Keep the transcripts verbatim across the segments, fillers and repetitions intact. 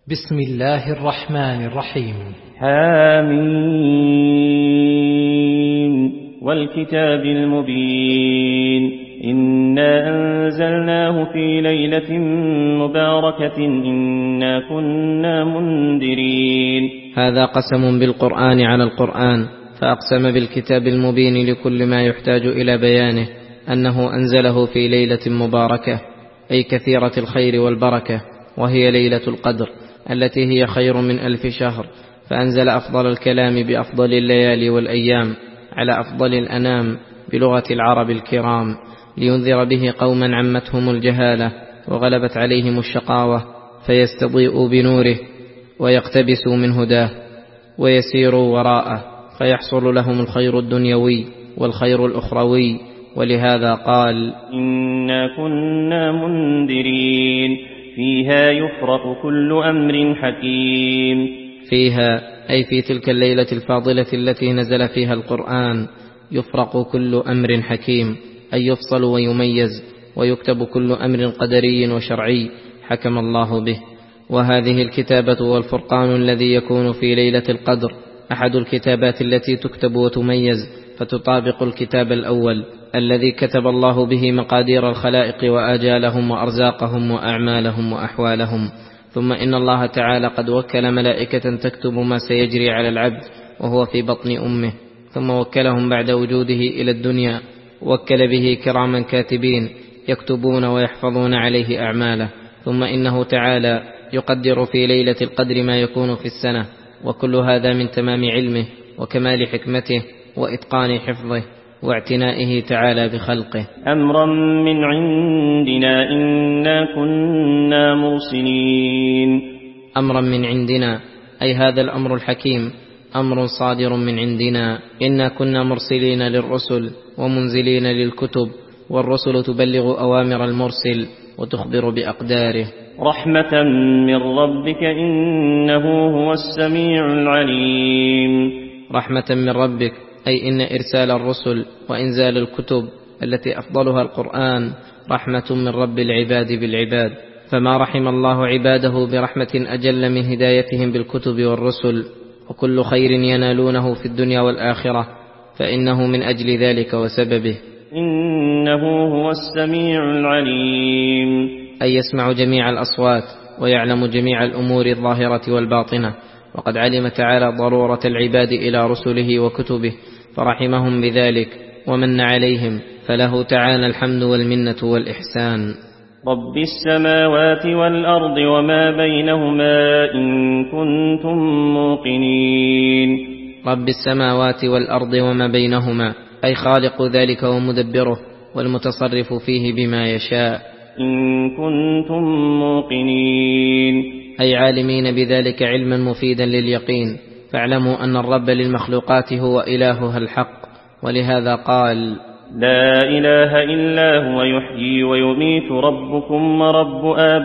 بسم الله الرحمن الرحيم. حامين والكتاب المبين إنا أنزلناه في ليلة مباركة إنا كنا منذرين. هذا قسم بالقرآن على القرآن، فأقسم بالكتاب المبين لكل ما يحتاج إلى بيانه أنه أنزله في ليلة مباركة، أي كثيرة الخير والبركة، وهي ليلة القدر التي هي خير من ألف شهر. فأنزل أفضل الكلام بأفضل الليالي والأيام على أفضل الأنام بلغة العرب الكرام، لينذر به قوما عمتهم الجهالة وغلبت عليهم الشقاوة، فيستضيئوا بنوره ويقتبسوا من هداه ويسيروا وراءه، فيحصل لهم الخير الدنيوي والخير الأخروي. ولهذا قال: إنا كنا منذرين فيها يفرق كل أمر حكيم. فيها أي في تلك الليلة الفاضلة التي نزل فيها القرآن يفرق كل أمر حكيم، أي يفصل ويميز ويكتب كل أمر قدري وشرعي حكم الله به. وهذه الكتابة والفرقان الذي يكون في ليلة القدر أحد الكتابات التي تكتب وتميز، فتطابق الكتاب الأول الذي كتب الله به مقادير الخلائق وآجالهم وأرزاقهم وأعمالهم وأحوالهم. ثم إن الله تعالى قد وكل ملائكة تكتب ما سيجري على العبد وهو في بطن أمه، ثم وكلهم بعد وجوده إلى الدنيا، وكل به كراما كاتبين يكتبون ويحفظون عليه أعماله. ثم إنه تعالى يقدر في ليلة القدر ما يكون في السنة، وكل هذا من تمام علمه وكمال حكمته وإتقان حفظه واعتنائه تعالى بخلقه. أمرا من عندنا إنا كنا مرسلين. أمرا من عندنا أي هذا الأمر الحكيم أمر صادر من عندنا، إنا كنا مرسلين للرسل ومنزلين للكتب، والرسل تبلغ أوامر المرسل وتخبر بأقداره. رحمة من ربك إنه هو السميع العليم. رحمة من ربك أي إن إرسال الرسل وإنزال الكتب التي أفضلها القرآن رحمة من رب العباد بالعباد، فما رحم الله عباده برحمة أجل من هدايتهم بالكتب والرسل، وكل خير ينالونه في الدنيا والآخرة فإنه من أجل ذلك وسببه. إنه هو السميع العليم أي يسمع جميع الأصوات ويعلم جميع الأمور الظاهرة والباطنة، وقد علم تعالى ضرورة العباد إلى رسله وكتبه فرحمهم بذلك ومن عليهم، فله تعالى الحمد والمنة والإحسان. رب السماوات والأرض وما بينهما إن كنتم موقنين. رب السماوات والأرض وما بينهما أي خالق ذلك ومدبره والمتصرف فيه بما يشاء. إن كنتم موقنين أي عالمين بذلك علما مفيدا لليقين، فاعلموا أن الرب للمخلوقات هو إلهها الحق. ولهذا قال: لا إله إلا هو يحيي ويميت ربكم ورب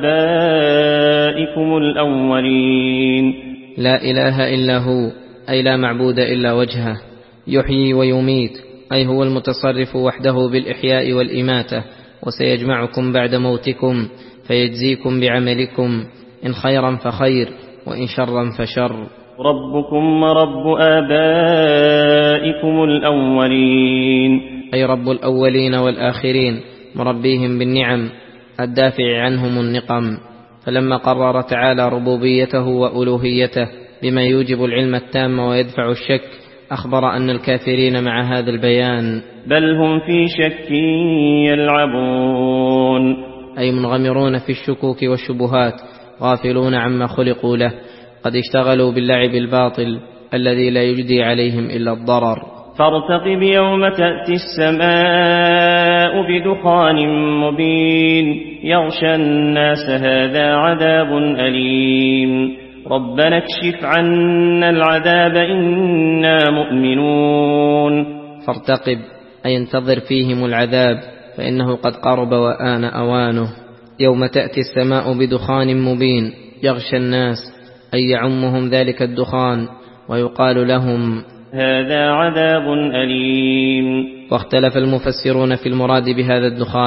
آبائكم الأولين. لا إله إلا هو أي لا معبود إلا وجهه، يحيي ويميت أي هو المتصرف وحده بالإحياء والإماتة، وسيجمعكم بعد موتكم فيجزيكم بعملكم، إن خيرا فخير وإن شرا فشر. ربكم ورب آبائكم الأولين أي رب الأولين والآخرين، مربيهم بالنعم الدافع عنهم النقم. فلما قرر تعالى ربوبيته وألوهيته بما يوجب العلم التام ويدفع الشك، أخبر أن الكافرين مع هذا البيان بل هم في شك يلعبون، أي منغمرون في الشكوك والشبهات غافلون عما خلقوا له، قد اشتغلوا باللعب الباطل الذي لا يجدي عليهم إلا الضرر. فارتقب يوم تأتي السماء بدخان مبين يغشى الناس هذا عذاب أليم. ربنا اكشف عنا العذاب إنا مؤمنون. فارتقب أي انتظر فيهم العذاب فإنه قد قرب وآن أوانه. يوم تأتي السماء بدخان مبين يغشى الناس أي يعمهم ذلك الدخان، ويقال لهم هذا عذاب أليم. واختلف المفسرون في المراد بهذا الدخان،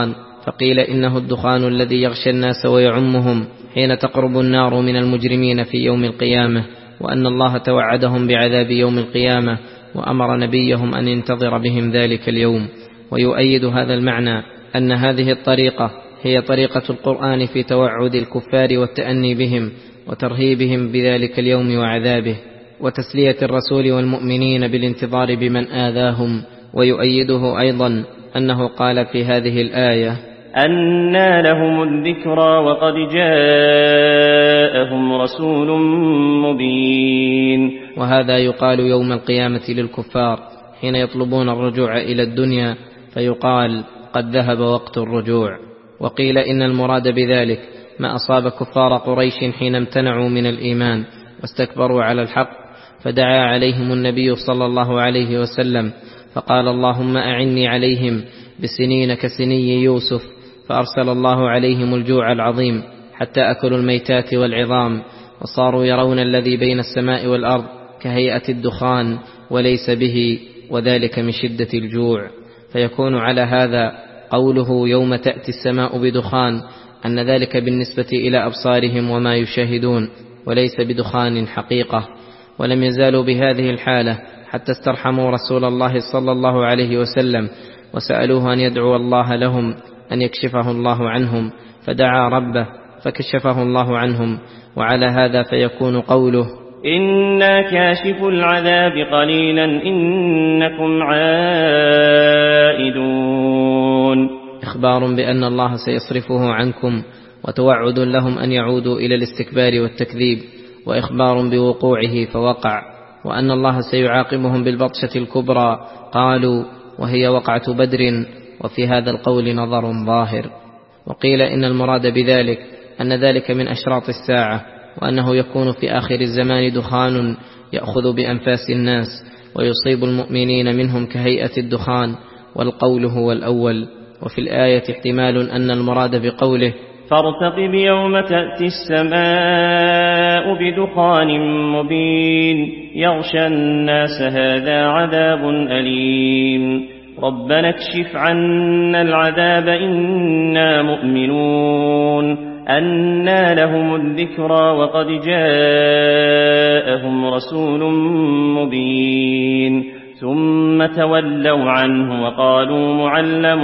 فقيل إنه الدخان الذي يغشى الناس ويعمهم حين تقرب النار من المجرمين في يوم القيامة، وأن الله توعدهم بعذاب يوم القيامة وأمر نبيهم أن ينتظر بهم ذلك اليوم. ويؤيد هذا المعنى أن هذه الطريقة هي طريقة القرآن في توعد الكفار والتأني بهم وترهيبهم بذلك اليوم وعذابه، وتسلية الرسول والمؤمنين بالانتظار بمن آذاهم. ويؤيده أيضا أنه قال في هذه الآية: أنى لهم الذكرى وقد جاءهم رسول مبين. وهذا يقال يوم القيامة للكفار حين يطلبون الرجوع إلى الدنيا، فيقال: قد ذهب وقت الرجوع. وقيل إن المراد بذلك ما أصاب كفار قريش حين امتنعوا من الإيمان واستكبروا على الحق، فدعا عليهم النبي صلى الله عليه وسلم فقال: اللهم أعني عليهم بسنين كسني يوسف، فأرسل الله عليهم الجوع العظيم حتى أكلوا الميتات والعظام، وصاروا يرون الذي بين السماء والأرض كهيئة الدخان وليس به، وذلك من شدة الجوع. فيكون على هذا قوله يوم تأتي السماء بدخان أن ذلك بالنسبة إلى أبصارهم وما يشاهدون، وليس بدخان حقيقة. ولم يزالوا بهذه الحالة حتى استرحموا رسول الله صلى الله عليه وسلم وسألوه أن يدعو الله لهم أن يكشفه الله عنهم، فدعا ربه فكشفه الله عنهم. وعلى هذا فيكون قوله: إنا كاشف العذاب قليلا إنكم عائدون، إخبار بأن الله سيصرفه عنكم، وتوعد لهم أن يعودوا إلى الاستكبار والتكذيب، وإخبار بوقوعه فوقع، وأن الله سيعاقبهم بالبطشة الكبرى. قالوا: وهي وقعة بدر. وفي هذا القول نظر ظاهر. وقيل إن المراد بذلك أن ذلك من أشراط الساعة، وأنه يكون في آخر الزمان دخان يأخذ بأنفاس الناس ويصيب المؤمنين منهم كهيئة الدخان، والقول هو الأول. وفي الآية احتمال أن المراد بقوله: فارتقب يوم تأتي السماء بدخان مبين يغشى الناس هذا عذاب أليم ربنا اكشف عنا العذاب إنا مؤمنون أنى لهم الذكرى وقد جاءهم رسول مبين ثم تولوا عنه وقالوا معلم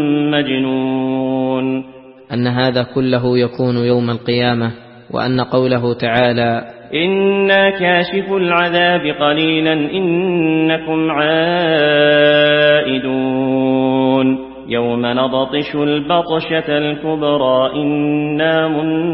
مجنون. أن هذا كله يكون يوم القيامة، وأن قوله تعالى: إنا كاشف العذاب قليلا إنكم عائدون يوم نبطش البطشة الكبرى إنا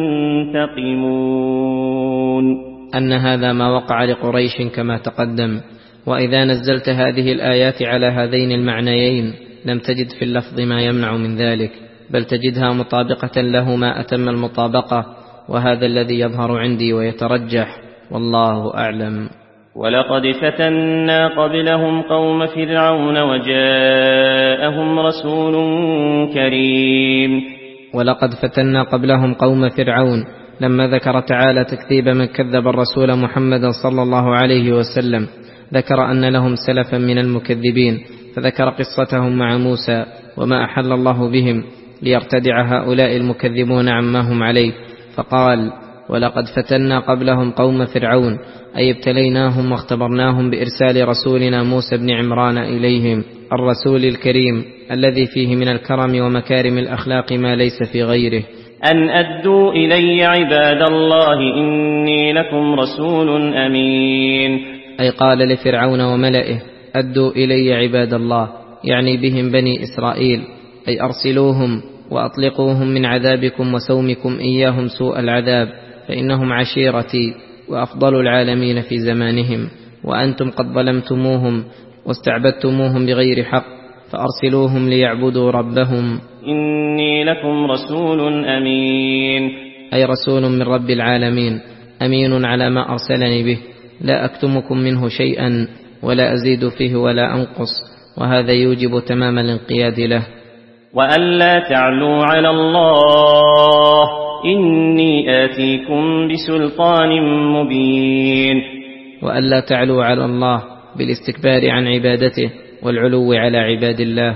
منتقمون، أن هذا ما وقع لقريش كما تقدم. وإذا نزلت هذه الآيات على هذين المعنيين لم تجد في اللفظ ما يمنع من ذلك، بل تجدها مطابقة له ما أتم المطابقة، وهذا الذي يظهر عندي ويترجح، والله أعلم. ولقد فتنا قبلهم قوم فرعون وجاءهم رسول كريم. ولقد فتنا قبلهم قوم فرعون لما ذكر تعالى تكذيب من كذب الرسول محمد صلى الله عليه وسلم، ذكر أن لهم سلفا من المكذبين، فذكر قصتهم مع موسى وما أحل الله بهم ليرتدع هؤلاء المكذبون عما هم عليه، فقال: ولقد فتنا قبلهم قوم فرعون، أي ابتليناهم واختبرناهم بإرسال رسولنا موسى بن عمران إليهم، الرسول الكريم الذي فيه من الكرم ومكارم الأخلاق ما ليس في غيره. أن أدوا إلي عباد الله إني لكم رسول أمين، أي قال لفرعون وملئه: أدوا إلي عباد الله، يعني بهم بني إسرائيل، أي أرسلوهم وأطلقوهم من عذابكم وسومكم إياهم سوء العذاب، فإنهم عشيرتي وأفضل العالمين في زمانهم، وأنتم قد ظلمتموهم واستعبدتموهم بغير حق، فأرسلوهم ليعبدوا ربهم. إني لكم رسول أمين، أي رسول من رب العالمين، أمين على ما أرسلني به، لا أكتمكم منه شيئا ولا أزيد فيه ولا أنقص، وهذا يوجب تمام الانقياد له. وأن لا تعلوا على الله إني آتيكم بسلطان مبين، وأن لا تعلوا على الله بالاستكبار عن عبادته والعلو على عباد الله.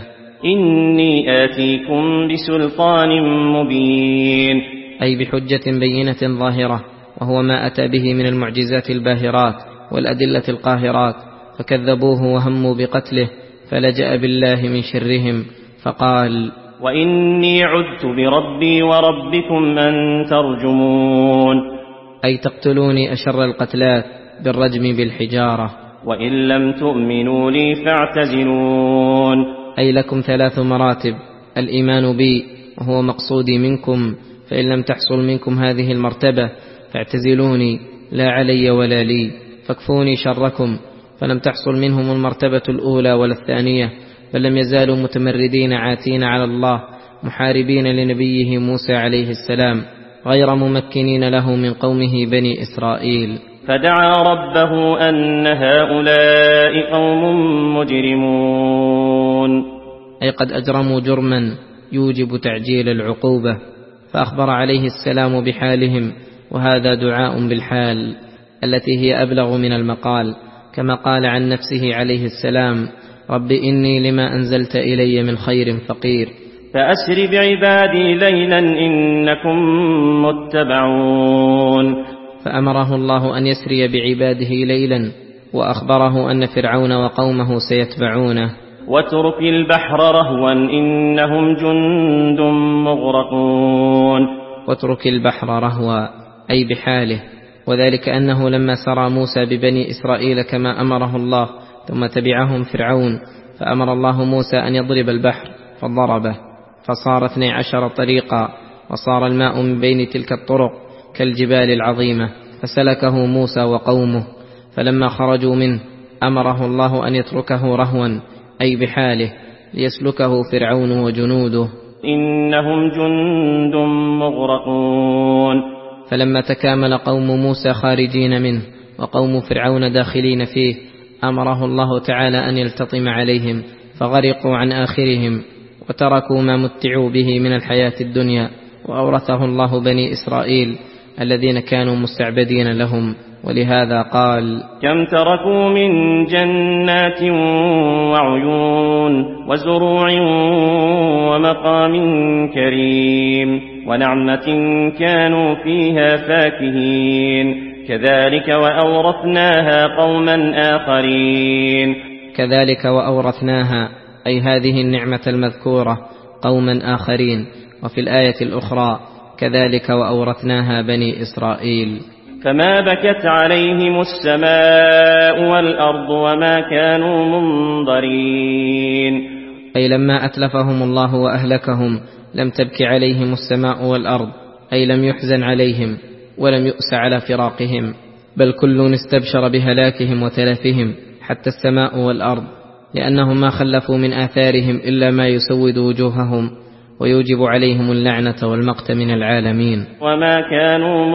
إني آتيكم بسلطان مبين، أي بحجة بينة ظاهرة، وهو ما أتى به من المعجزات الباهرات والأدلة القاهرات، فكذبوه وهموا بقتله، فلجأ بالله من شرهم فقال: وإني عذت بربي وربكم أن ترجمون، أي تقتلوني أشر القتلات بالرجم بالحجارة. وإن لم تؤمنوا لي فاعتزلون، أي لكم ثلاث مراتب: الإيمان بي وهو مقصودي منكم، فإن لم تحصل منكم هذه المرتبة فاعتزلوني لا علي ولا لي، فاكفوني شركم. فلم تحصل منهم المرتبة الأولى ولا الثانية، بل لم يزالوا متمردين عاتين على الله، محاربين لنبيه موسى عليه السلام، غير ممكنين له من قومه بني إسرائيل. فدعا ربه أن هؤلاء قوم مجرمون، أي قد أجرموا جرما يوجب تعجيل العقوبة، فأخبر عليه السلام بحالهم، وهذا دعاء بالحال التي هي أبلغ من المقال، كما قال عن نفسه عليه السلام: رب إني لما أنزلت إلي من خير فقير. فأسر بعبادي ليلا إنكم متبعون، فأمره الله أن يسري بعباده ليلا، وأخبره أن فرعون وقومه سيتبعونه. واترك البحر رهوا إنهم جند مغرقون، واترك البحر رهوا أي بحاله، وذلك أنه لما سرى موسى ببني إسرائيل كما أمره الله، ثم تبعهم فرعون، فأمر الله موسى أن يضرب البحر فضربه، فصار اثني عشر طريقا، وصار الماء من بين تلك الطرق كالجبال العظيمة، فسلكه موسى وقومه. فلما خرجوا منه أمره الله أن يتركه رهوا أي بحاله، ليسلكه فرعون وجنوده، إنهم جند مغرقون. فلما تكامل قوم موسى خارجين منه وقوم فرعون داخلين فيه، أمره الله تعالى أن يلتطم عليهم، فغرقوا عن آخرهم، وتركوا ما متعوا به من الحياة الدنيا، وأورثه الله بني إسرائيل الذين كانوا مستعبدين لهم. ولهذا قال: كم تركوا من جنات وعيون وزروع ومقام كريم ونعمة كانوا فيها فاكهين، كذلك وأورثناها قوما آخرين. كذلك وأورثناها أي هذه النعمة المذكورة قوما آخرين. وفي الآية الأخرى: كذلك وأورثناها بني إسرائيل. فما بكت عليهم السماء والأرض وما كانوا منظرين، أي لما أتلفهم الله وأهلكهم لم تبك عليهم السماء والأرض، أي لم يحزن عليهم ولم يؤس على فراقهم، بل كل استبشر بهلاكهم وتلفهم، حتى السماء والأرض، لأنهم ما خلفوا من آثارهم إلا ما يسود وجوههم ويوجب عليهم اللعنة والمقت من العالمين. وما كانوا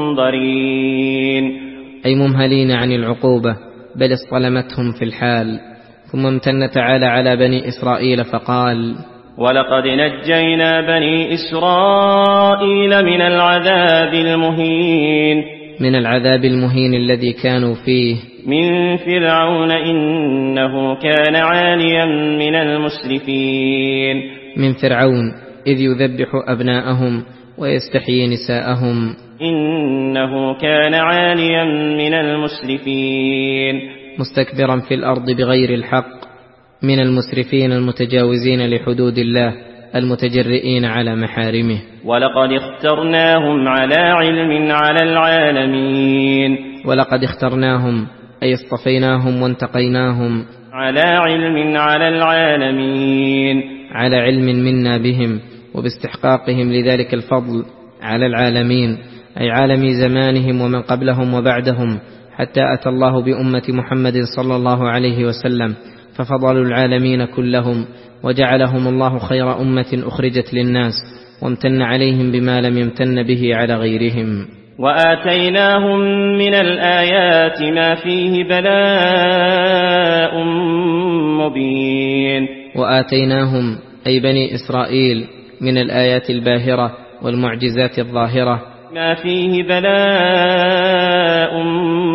منظرين، أي ممهلين عن العقوبة، بل اصطلمتهم في الحال. ثم امتن تعالى على بني إسرائيل فقال: ولقد نجينا بني إسرائيل من العذاب المهين. من العذاب المهين الذي كانوا فيه، من فرعون إنه كان عاليا من المسرفين. من فرعون إذ يذبح أبناءهم ويستحيي نساءهم، إنه كان عاليا من المسرفين. مستكبرا في الأرض بغير الحق، من المسرفين المتجاوزين لحدود الله المتجرئين على محارمه. ولقد اخترناهم على علم على العالمين. ولقد اخترناهم أي اصطفيناهم وانتقيناهم، على علم على العالمين، على علم منا بهم وباستحقاقهم لذلك الفضل على العالمين، أي عالم زمانهم ومن قبلهم وبعدهم، حتى أتى الله بأمة محمد صلى الله عليه وسلم ففضلوا العالمين كلهم، وجعلهم الله خير أمة أخرجت للناس، وامتن عليهم بما لم يمتن به على غيرهم. وآتيناهم من الآيات ما فيه بلاء مبين. وآتيناهم أي بني إسرائيل من الآيات الباهرة والمعجزات الظاهرة ما فيه بلاء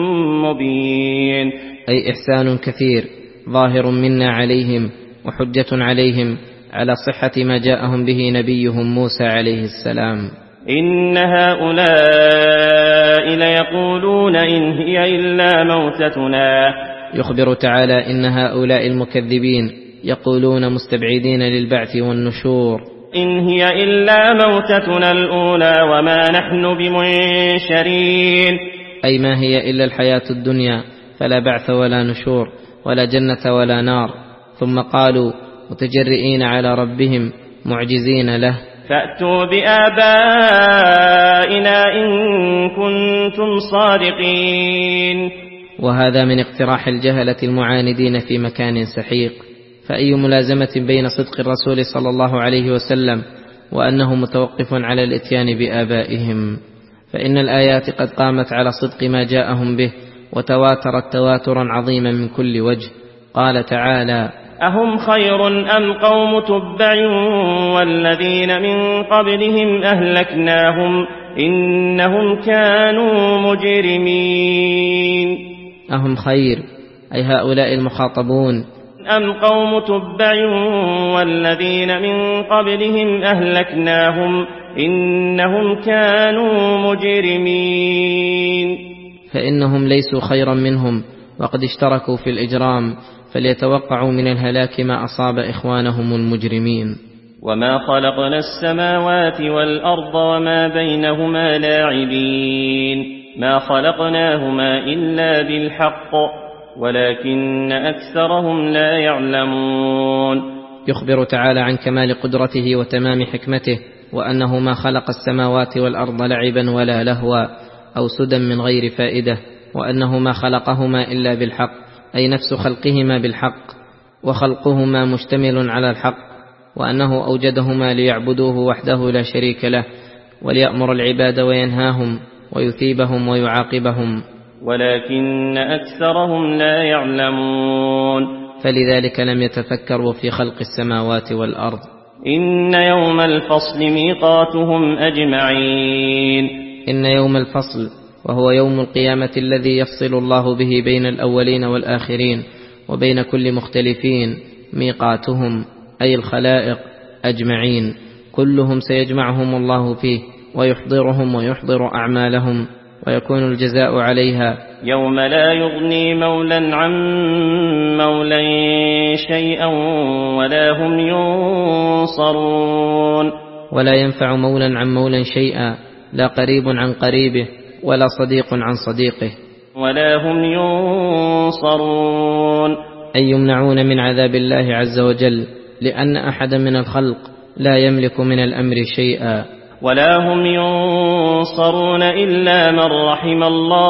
مبين، أي إحسان كثير ظاهر منا عليهم، وحجة عليهم على صحة ما جاءهم به نبيهم موسى عليه السلام. إن هؤلاء ليقولون إن هي إلا موتتنا. يخبر تعالى إن هؤلاء المكذبين يقولون مستبعدين للبعث والنشور: إن هي إلا موتتنا الأولى وما نحن بمنشرين. أي ما هي إلا الحياة الدنيا، فلا بعث ولا نشور ولا جنة ولا نار. ثم قالوا متجرئين على ربهم معجزين له: فأتوا بآبائنا إن كنتم صادقين. وهذا من اقتراح الجهلة المعاندين في مكان سحيق. فأي ملازمة بين صدق الرسول صلى الله عليه وسلم وأنه متوقف على الإتيان بآبائهم؟ فإن الآيات قد قامت على صدق ما جاءهم به، وتواترت تواترا عظيما من كل وجه. قال تعالى: أهم خير أم قوم تبع والذين من قبلهم أهلكناهم إنهم كانوا مجرمين. أهم خير أي هؤلاء المخاطبون. أم قوم تبع والذين من قبلهم أهلكناهم إنهم كانوا مجرمين. فإنهم ليسوا خيرا منهم وقد اشتركوا في الإجرام، فليتوقعوا من الهلاك ما أصاب إخوانهم المجرمين. وما خلقنا السماوات والأرض وما بينهما لاعبين، ما خلقناهما إلا بالحق ولكن أكثرهم لا يعلمون. يخبر تعالى عن كمال قدرته وتمام حكمته، وأنه ما خلق السماوات والأرض لعبا ولا لهوا أو سدى من غير فائدة، وأنه ما خلقهما إلا بالحق، أي نفس خلقهما بالحق، وخلقهما مشتمل على الحق، وأنه أوجدهما ليعبدوه وحده لا شريك له، وليأمر العباد وينهاهم ويثيبهم ويعاقبهم، ولكن أكثرهم لا يعلمون. فلذلك لم يتفكروا في خلق السماوات والأرض. إن يوم الفصل ميقاتهم أجمعين. إن يوم الفصل وهو يوم القيامة الذي يفصل الله به بين الأولين والآخرين وبين كل مختلفين، ميقاتهم أي الخلائق أجمعين، كلهم سيجمعهم الله فيه ويحضرهم ويحضر أعمالهم، ويكون الجزاء عليها. يوم لا يغني مولا عن مولا شيئا ولا هم ينصرون. ولا ينفع مولا عن مولا شيئا، لا قريب عن قريبه ولا صديق عن صديقه، ولا هم ينصرون، أي يمنعون من عذاب الله عز وجل، لأن أحدا من الخلق لا يملك من الأمر شيئا. ولا هم ينصرون إلا من رحم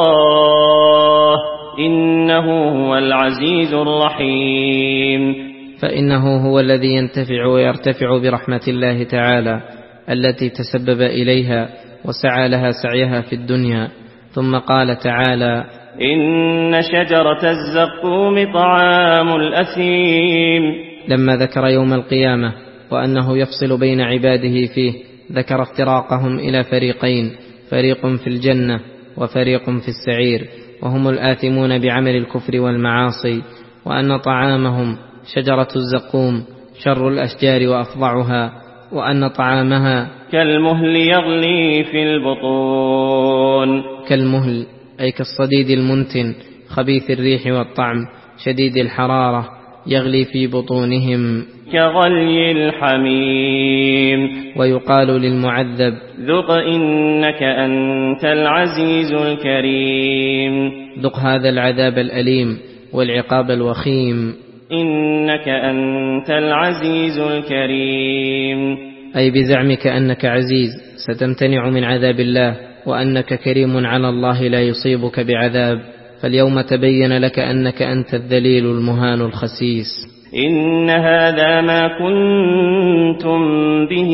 الله إنه هو العزيز الرحيم. فإنه هو الذي ينتفع ويرتفع برحمة الله تعالى التي تسبب إليها وسعى لها سعيها في الدنيا. ثم قال تعالى: إن شجرة الزقوم طعام الأثيم. لما ذكر يوم القيامة وأنه يفصل بين عباده فيه، ذكر افتراقهم إلى فريقين: فريق في الجنة وفريق في السعير، وهم الآثمون بعمل الكفر والمعاصي، وأن طعامهم شجرة الزقوم شر الأشجار وأفظعها، وأن طعامها كالمهل يغلي في البطون. كالمهل أي كالصديد المنتن خبيث الريح والطعم شديد الحرارة، يغلي في بطونهم كغلي الحميم. ويقال للمعذب: ذق إنك أنت العزيز الكريم. ذق هذا العذاب الأليم والعقاب الوخيم. إنك أنت العزيز الكريم، أي بزعمك أنك عزيز ستمتنع من عذاب الله، وأنك كريم على الله لا يصيبك بعذاب، فاليوم تبين لك أنك أنت الذليل المهان الخسيس. إن هذا ما كنتم به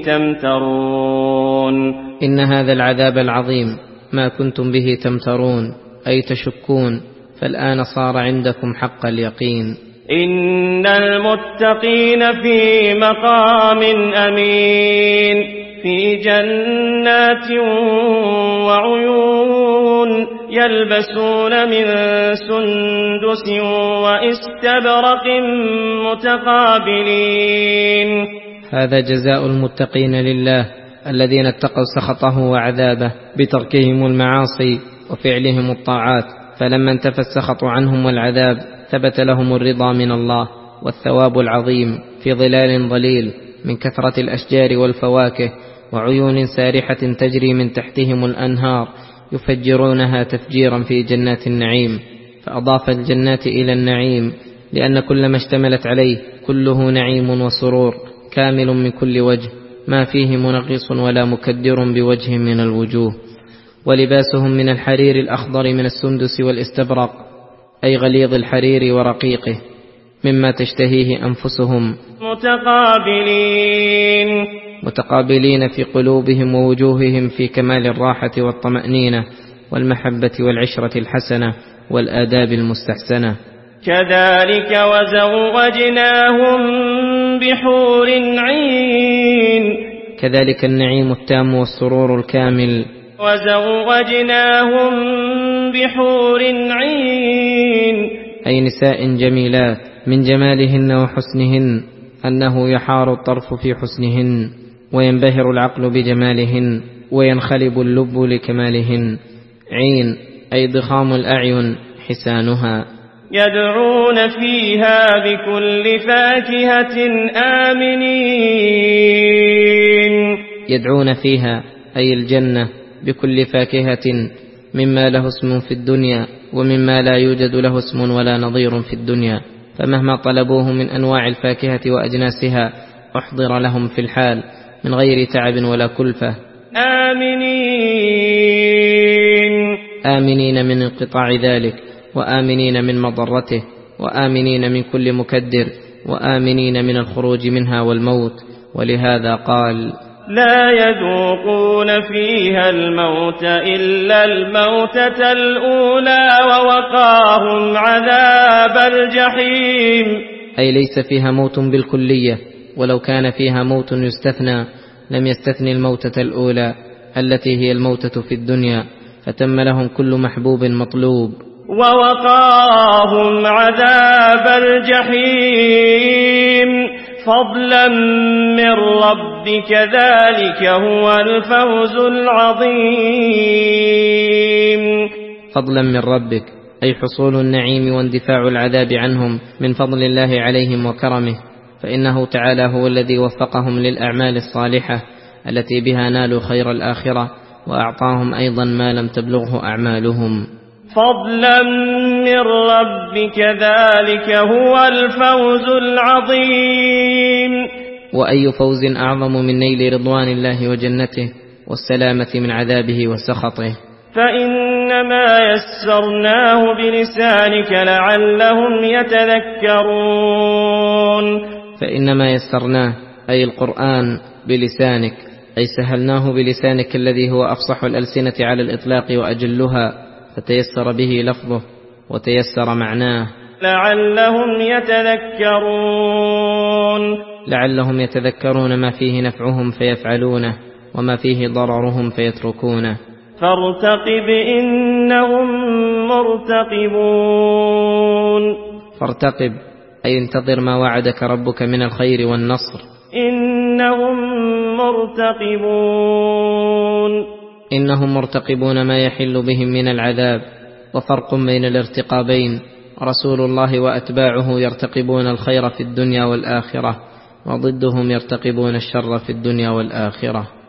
تمترون. إن هذا العذاب العظيم ما كنتم به تمترون، أي تشكون، فالآن صار عندكم حق اليقين. إن المتقين في مقام أمين في جنات وعيون يلبسون من سندس واستبرق متقابلين. هذا جزاء المتقين لله الذين اتقوا سخطه وعذابه بتركهم المعاصي وفعلهم الطاعات، فلما انتفى السخط عنهم والعذاب ثبت لهم الرضا من الله والثواب العظيم في ظلال ظليل من كثرة الأشجار والفواكه وعيون سارحة تجري من تحتهم الأنهار يفجرونها تفجيرا في جنات النعيم. فأضاف الجنات إلى النعيم لأن كل ما اشتملت عليه كله نعيم وسرور كامل من كل وجه، ما فيه منغص ولا مكدر بوجه من الوجوه. ولباسهم من الحرير الأخضر من السندس والاستبرق، أي غليظ الحرير ورقيقه، مما تشتهيه أنفسهم، متقابلين متقابلين في قلوبهم ووجوههم في كمال الراحة والطمأنينة والمحبة والعشرة الحسنة والآداب المستحسنة. كذلك وزوجناهم بحور عين. كذلك النعيم التام والسرور الكامل. وزوجناهم بحور عين، أي نساء جميلات من جمالهن وحسنهن أنه يحار الطرف في حسنهن وينبهر العقل بجمالهن وينخلب اللب لكمالهن. عين أي ضخام الأعين حسانها. يدعون فيها بكل فاكهة آمنين. يدعون فيها أي الجنة بكل فاكهة مما له اسم في الدنيا ومما لا يوجد له اسم ولا نظير في الدنيا، فمهما طلبوه من أنواع الفاكهة وأجناسها أحضر لهم في الحال من غير تعب ولا كلفة. آمنين آمنين من انقطاع ذلك، وآمنين من مضرته، وآمنين من كل مكدر، وآمنين من الخروج منها والموت. ولهذا قال: لا يذوقون فيها الموت إلا الموتة الأولى ووقاهم عذاب الجحيم. أي ليس فيها موت بالكلية، ولو كان فيها موت يستثنى لم يستثني الموتة الأولى التي هي الموتة في الدنيا، فتم لهم كل محبوب مطلوب. ووقاهم عذاب الجحيم فضلا من ربك ذلك هو الفوز العظيم. فضلا من ربك أي حصول النعيم واندفاع العذاب عنهم من فضل الله عليهم وكرمه، فإنه تعالى هو الذي وفقهم للأعمال الصالحة التي بها نالوا خير الآخرة، وأعطاهم أيضا ما لم تبلغه أعمالهم. فضلا من ربك ذلك هو الفوز العظيم. وأي فوز أعظم من نيل رضوان الله وجنته والسلامة من عذابه وسخطه. فإنما يسرناه بلسانك لعلهم يتذكرون. فإنما يسرناه أي القرآن بلسانك، أي سهلناه بلسانك الذي هو أفصح الألسنة على الإطلاق وأجلها، فتيسر به لفظه وتيسر معناه. لعلهم يتذكرون. لعلهم يتذكرون ما فيه نفعهم فيفعلونه، وما فيه ضررهم فيتركونه. فارتقب إنهم مرتقبون. فارتقب أي انتظر ما وعدك ربك من الخير والنصر. إنهم مرتقبون. إنهم مرتقبون ما يحل بهم من العذاب. وفرق بين الارتقابين، رسول الله وأتباعه يرتقبون الخير في الدنيا والآخرة، وضدهم يرتقبون الشر في الدنيا والآخرة.